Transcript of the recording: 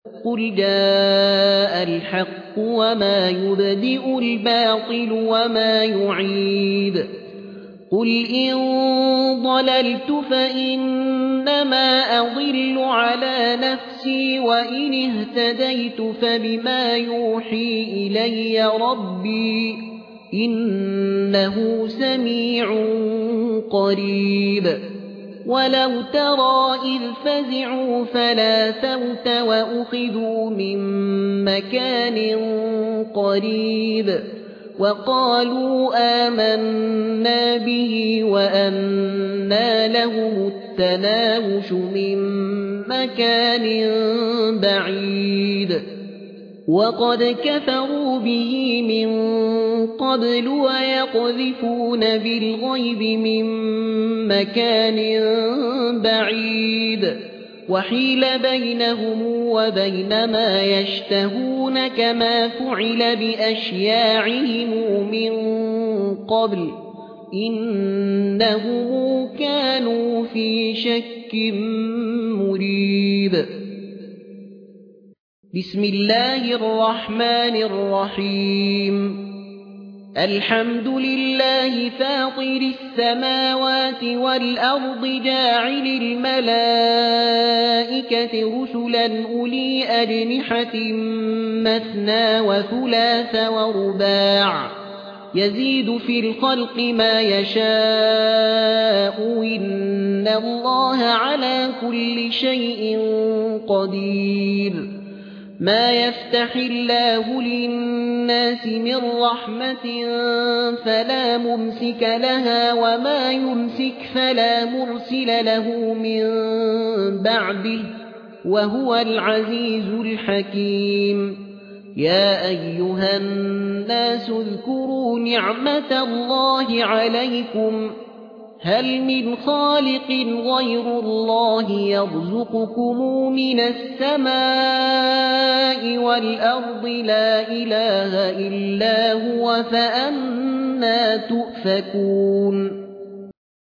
قل جاء الحق وما يبدئ الباطل وما يعيد قل إن ضللت فإنما أضل على نفسي وإن اهتديت فبما يوحي إلي ربي إنه سميع قريب ولو ترى إذ فزعوا فلا فوت وأخذوا من مكان قريب وقالوا آمنا به وأنى لهم التناوش من مكان بعيد وقد كفروا به من قبل ويقذفون بالغيب من مكان بعيد وحيل بينهم وبين ما يشتهون كما فعل بأشياعهم من قبل إنهم كانوا في شك مريب بسم الله الرحمن الرحيم الحمد لله فاطر السماوات والأرض جاعل الملائكة رسلا أولي أجنحة مثنى وثلاث ورباع يزيد في الخلق ما يشاء إن الله على كل شيء قدير ما يفتح الله للناس من رحمة فلا ممسك لها وما يمسك فلا مرسل له من بعده وهو العزيز الحكيم يا أيها الناس اذكروا نعمة الله عليكم هل من خالق غير الله يرزقكم من السماء والأرض لا إله إلا هو فأنى تؤفكون